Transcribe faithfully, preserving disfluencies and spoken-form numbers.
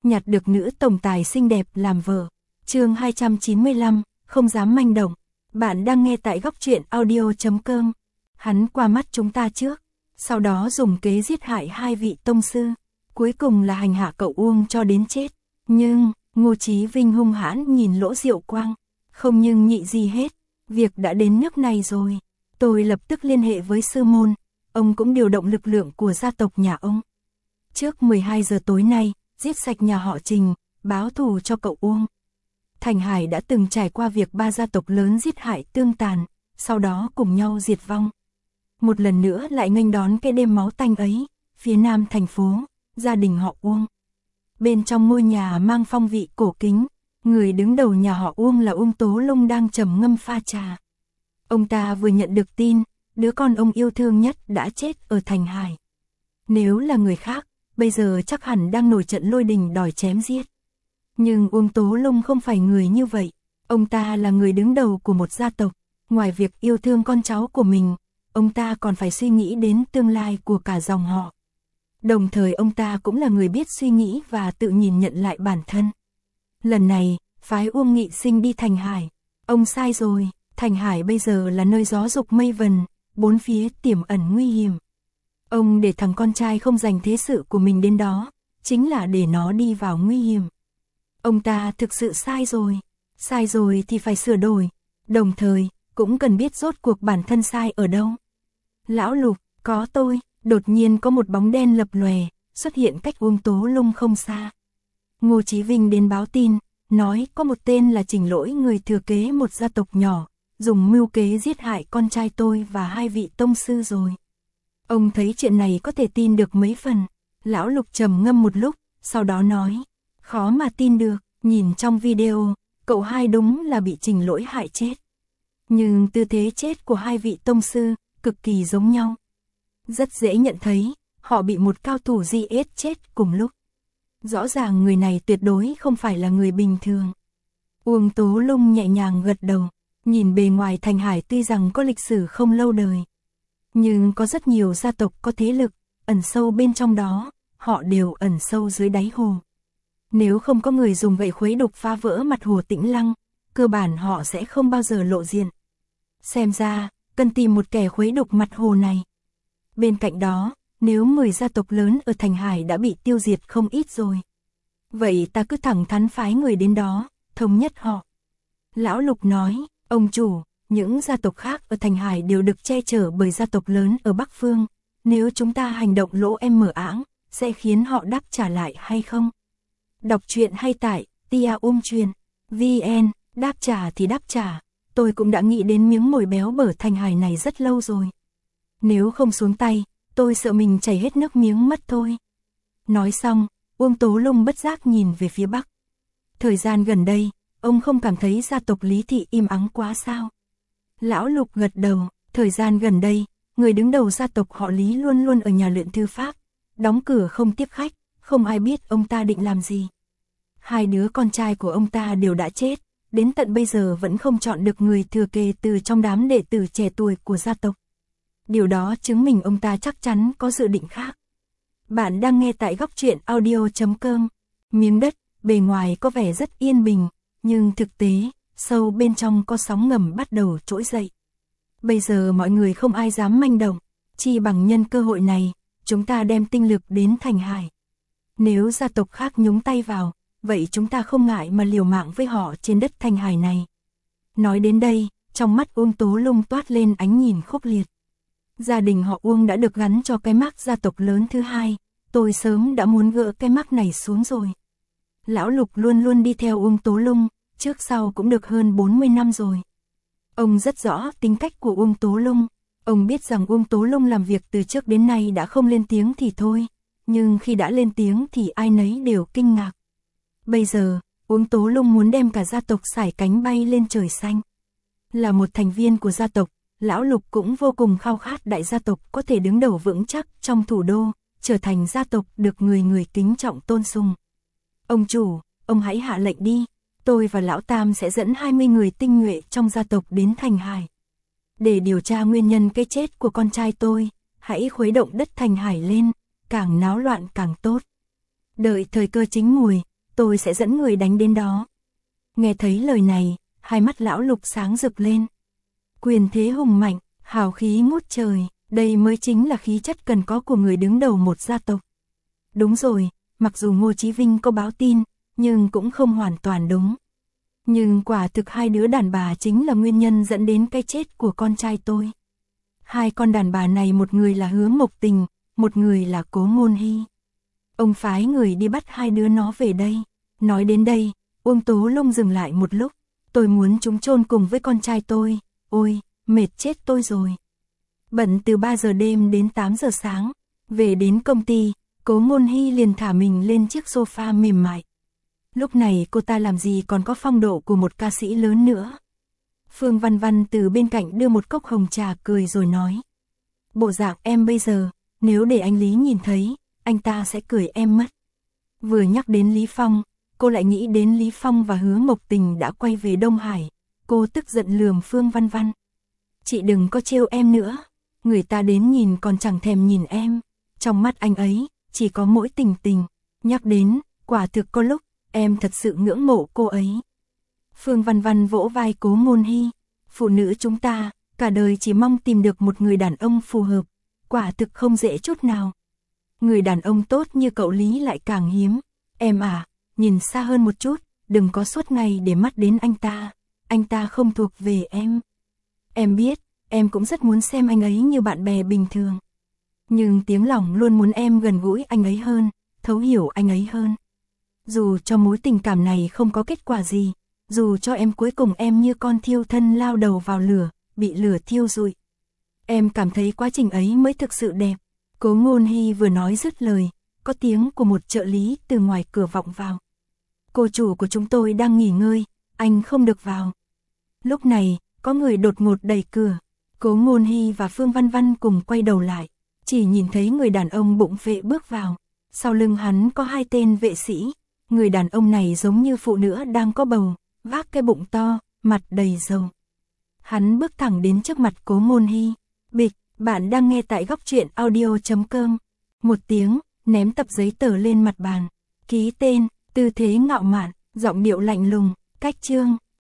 nhặt được nữ tổng tài xinh đẹp làm vợ. Chương hai trăm chín mươi lăm, không dám manh động. Bạn đang nghe tại góc truyện audio chấm com. Hắn qua mắt chúng ta trước, sau đó dùng kế giết hại hai vị tông sư, cuối cùng là hành hạ cậu Uông cho đến chết. Nhưng, Ngô Chí Vinh hung hãn nhìn Lỗ Diệu Quang, không nhưng nhị gì hết, việc đã đến nước này rồi. Tôi lập tức liên hệ với sư môn, ông cũng điều động lực lượng của gia tộc nhà ông. Trước mười hai giờ tối nay, giết sạch nhà họ Trình, báo thù cho cậu Uông. Thành Hải đã từng trải qua việc ba gia tộc lớn giết hại tương tàn, sau đó cùng nhau diệt vong. Một lần nữa lại nghênh đón cái đêm máu tanh ấy, phía nam thành phố, gia đình họ Uông. Bên trong ngôi nhà mang phong vị cổ kính, người đứng đầu nhà họ Uông là Uông Tố Lung đang trầm ngâm pha trà. Ông ta vừa nhận được tin, đứa con ông yêu thương nhất đã chết ở Thành Hải. Nếu là người khác, bây giờ chắc hẳn đang nổi trận lôi đình đòi chém giết. Nhưng Uông Tố Lung không phải người như vậy, ông ta là người đứng đầu của một gia tộc, ngoài việc yêu thương con cháu của mình, ông ta còn phải suy nghĩ đến tương lai của cả dòng họ. Đồng thời ông ta cũng là người biết suy nghĩ và tự nhìn nhận lại bản thân. Lần này, phái Uông Nghị Sinh đi Thành Hải, ông sai rồi, Thành Hải bây giờ là nơi gió dục mây vần, bốn phía tiềm ẩn nguy hiểm. Ông để thằng con trai không dành thế sự của mình đến đó, chính là để nó đi vào nguy hiểm. Ông ta thực sự sai rồi, sai rồi thì phải sửa đổi, đồng thời cũng cần biết rốt cuộc bản thân sai ở đâu. Lão Lục, có tôi, đột nhiên có một bóng đen lập lòe, xuất hiện cách Uông Tố Lung không xa. Ngô Chí Vinh đến báo tin, nói có một tên là Trình Lỗi người thừa kế một gia tộc nhỏ, dùng mưu kế giết hại con trai tôi và hai vị tông sư rồi. Ông thấy chuyện này có thể tin được mấy phần. Lão Lục trầm ngâm một lúc, sau đó nói, khó mà tin được, nhìn trong video, cậu hai đúng là bị Trình Lỗi hại chết. Nhưng tư thế chết của hai vị tông sư, cực kỳ giống nhau. Rất dễ nhận thấy, họ bị một cao thủ giê ét chết cùng lúc. Rõ ràng người này tuyệt đối không phải là người bình thường. Uông Tố Lung nhẹ nhàng gật đầu, nhìn bề ngoài Thành Hải tuy rằng có lịch sử không lâu đời, nhưng có rất nhiều gia tộc có thế lực, ẩn sâu bên trong đó, họ đều ẩn sâu dưới đáy hồ. Nếu không có người dùng gậy khuấy đục phá vỡ mặt hồ Tĩnh Lăng, cơ bản họ sẽ không bao giờ lộ diện. Xem ra, cần tìm một kẻ khuấy đục mặt hồ này. Bên cạnh đó, nếu mười gia tộc lớn ở Thành Hải đã bị tiêu diệt không ít rồi, vậy ta cứ thẳng thắn phái người đến đó, thống nhất họ. Lão Lục nói, ông chủ, những gia tộc khác ở Thành Hải đều được che chở bởi gia tộc lớn ở Bắc Phương. Nếu chúng ta hành động lỗ em mở áng, sẽ khiến họ đáp trả lại hay không? Đọc truyện hay tại tia um truyền vn, đáp trả thì đáp trả. Tôi cũng đã nghĩ đến miếng mồi béo bở Thành Hải này rất lâu rồi. Nếu không xuống tay, tôi sợ mình chảy hết nước miếng mất thôi. Nói xong, Uông Tố Lung bất giác nhìn về phía Bắc. Thời gian gần đây, ông không cảm thấy gia tộc Lý Thị im ắng quá sao? Lão Lục gật đầu, thời gian gần đây, người đứng đầu gia tộc họ Lý luôn luôn ở nhà luyện thư pháp, đóng cửa không tiếp khách, không ai biết ông ta định làm gì. Hai đứa con trai của ông ta đều đã chết, đến tận bây giờ vẫn không chọn được người thừa kế từ trong đám đệ tử trẻ tuổi của gia tộc. Điều đó chứng minh ông ta chắc chắn có dự định khác. Bạn đang nghe tại góc truyện audio chấm com. Miếng đất, bề ngoài có vẻ rất yên bình, nhưng thực tế, sâu bên trong có sóng ngầm bắt đầu trỗi dậy. Bây giờ mọi người không ai dám manh động, chi bằng nhân cơ hội này, chúng ta đem tinh lực đến Thành Hải. Nếu gia tộc khác nhúng tay vào, vậy chúng ta không ngại mà liều mạng với họ trên đất Thành Hải này. Nói đến đây, trong mắt Uông Tố Lung toát lên ánh nhìn khốc liệt. Gia đình họ Uông đã được gắn cho cái mác gia tộc lớn thứ hai, tôi sớm đã muốn gỡ cái mác này xuống rồi. Lão Lục luôn luôn đi theo Uông Tố Lung, trước sau cũng được hơn bốn mươi năm rồi. Ông rất rõ tính cách của Uông Tố Lung, ông biết rằng Uông Tố Lung làm việc từ trước đến nay đã không lên tiếng thì thôi, nhưng khi đã lên tiếng thì ai nấy đều kinh ngạc. Bây giờ, Uông Tố Lung muốn đem cả gia tộc sải cánh bay lên trời xanh. Là một thành viên của gia tộc, Lão Lục cũng vô cùng khao khát đại gia tộc có thể đứng đầu vững chắc trong thủ đô, trở thành gia tộc được người người kính trọng tôn sùng. Ông chủ, ông hãy hạ lệnh đi, tôi và Lão Tam sẽ dẫn hai mươi người tinh nhuệ trong gia tộc đến Thành Hải. Để điều tra nguyên nhân cái chết của con trai tôi, hãy khuấy động đất Thành Hải lên, càng náo loạn càng tốt. Đợi thời cơ chín mùi, tôi sẽ dẫn người đánh đến đó. Nghe thấy lời này, hai mắt lão Lục sáng rực lên. Quyền thế hùng mạnh, hào khí ngút trời, đây mới chính là khí chất cần có của người đứng đầu một gia tộc. Đúng rồi, mặc dù Ngô Chí Vinh có báo tin, nhưng cũng không hoàn toàn đúng. Nhưng quả thực hai đứa đàn bà chính là nguyên nhân dẫn đến cái chết của con trai tôi. Hai con đàn bà này, một người là Hứa Mộc Tình, một người là Cố Ngôn Hy. Ông phái người đi bắt hai đứa nó về đây. Nói đến đây, Uông Tố Lung dừng lại một lúc. Tôi muốn chúng chôn cùng với con trai tôi. Ôi, mệt chết tôi rồi. Bận từ ba giờ đêm đến tám giờ sáng. Về đến công ty, Cố Ngôn Hy liền thả mình lên chiếc sofa mềm mại. Lúc này cô ta làm gì còn có phong độ của một ca sĩ lớn nữa. Phương Văn Văn từ bên cạnh đưa một cốc hồng trà cười rồi nói. Bộ dạng em bây giờ, nếu để anh Lý nhìn thấy, anh ta sẽ cười em mất. Vừa nhắc đến Lý Phong, cô lại nghĩ đến Lý Phong và Hứa Mộc Tình đã quay về Đông Hải. Cô tức giận lườm Phương Văn Văn. Chị đừng có trêu em nữa, người ta đến nhìn còn chẳng thèm nhìn em. Trong mắt anh ấy, chỉ có mỗi Tình Tình. Nhắc đến, quả thực có lúc, em thật sự ngưỡng mộ cô ấy. Phương Văn Văn vỗ vai Cố Ngôn Hy. Phụ nữ chúng ta, cả đời chỉ mong tìm được một người đàn ông phù hợp. Quả thực không dễ chút nào. Người đàn ông tốt như cậu Lý lại càng hiếm. Em à, nhìn xa hơn một chút, đừng có suốt ngày để mắt đến anh ta. Anh ta không thuộc về em. Em biết, em cũng rất muốn xem anh ấy như bạn bè bình thường. Nhưng tiếng lòng luôn muốn em gần gũi anh ấy hơn, thấu hiểu anh ấy hơn. Dù cho mối tình cảm này không có kết quả gì, dù cho em cuối cùng em như con thiêu thân lao đầu vào lửa, bị lửa thiêu rụi. Em cảm thấy quá trình ấy mới thực sự đẹp. Cố Ngôn Hy vừa nói dứt lời, có tiếng của một trợ lý từ ngoài cửa vọng vào. Cô chủ của chúng tôi đang nghỉ ngơi, anh không được vào. Lúc này, có người đột ngột đẩy cửa. Cố Ngôn Hy và Phương Văn Văn cùng quay đầu lại, chỉ nhìn thấy người đàn ông bụng vệ bước vào. Sau lưng hắn có hai tên vệ sĩ. Người đàn ông này giống như phụ nữ đang có bầu, vác cái bụng to, mặt đầy dầu. Hắn bước thẳng đến trước mặt Cố Ngôn Hy. Bịch, bạn đang nghe tại góc truyện audio chấm com. Một tiếng, ném tập giấy tờ lên mặt bàn. Ký tên, tư thế ngạo mạn, giọng điệu lạnh lùng, cách chương.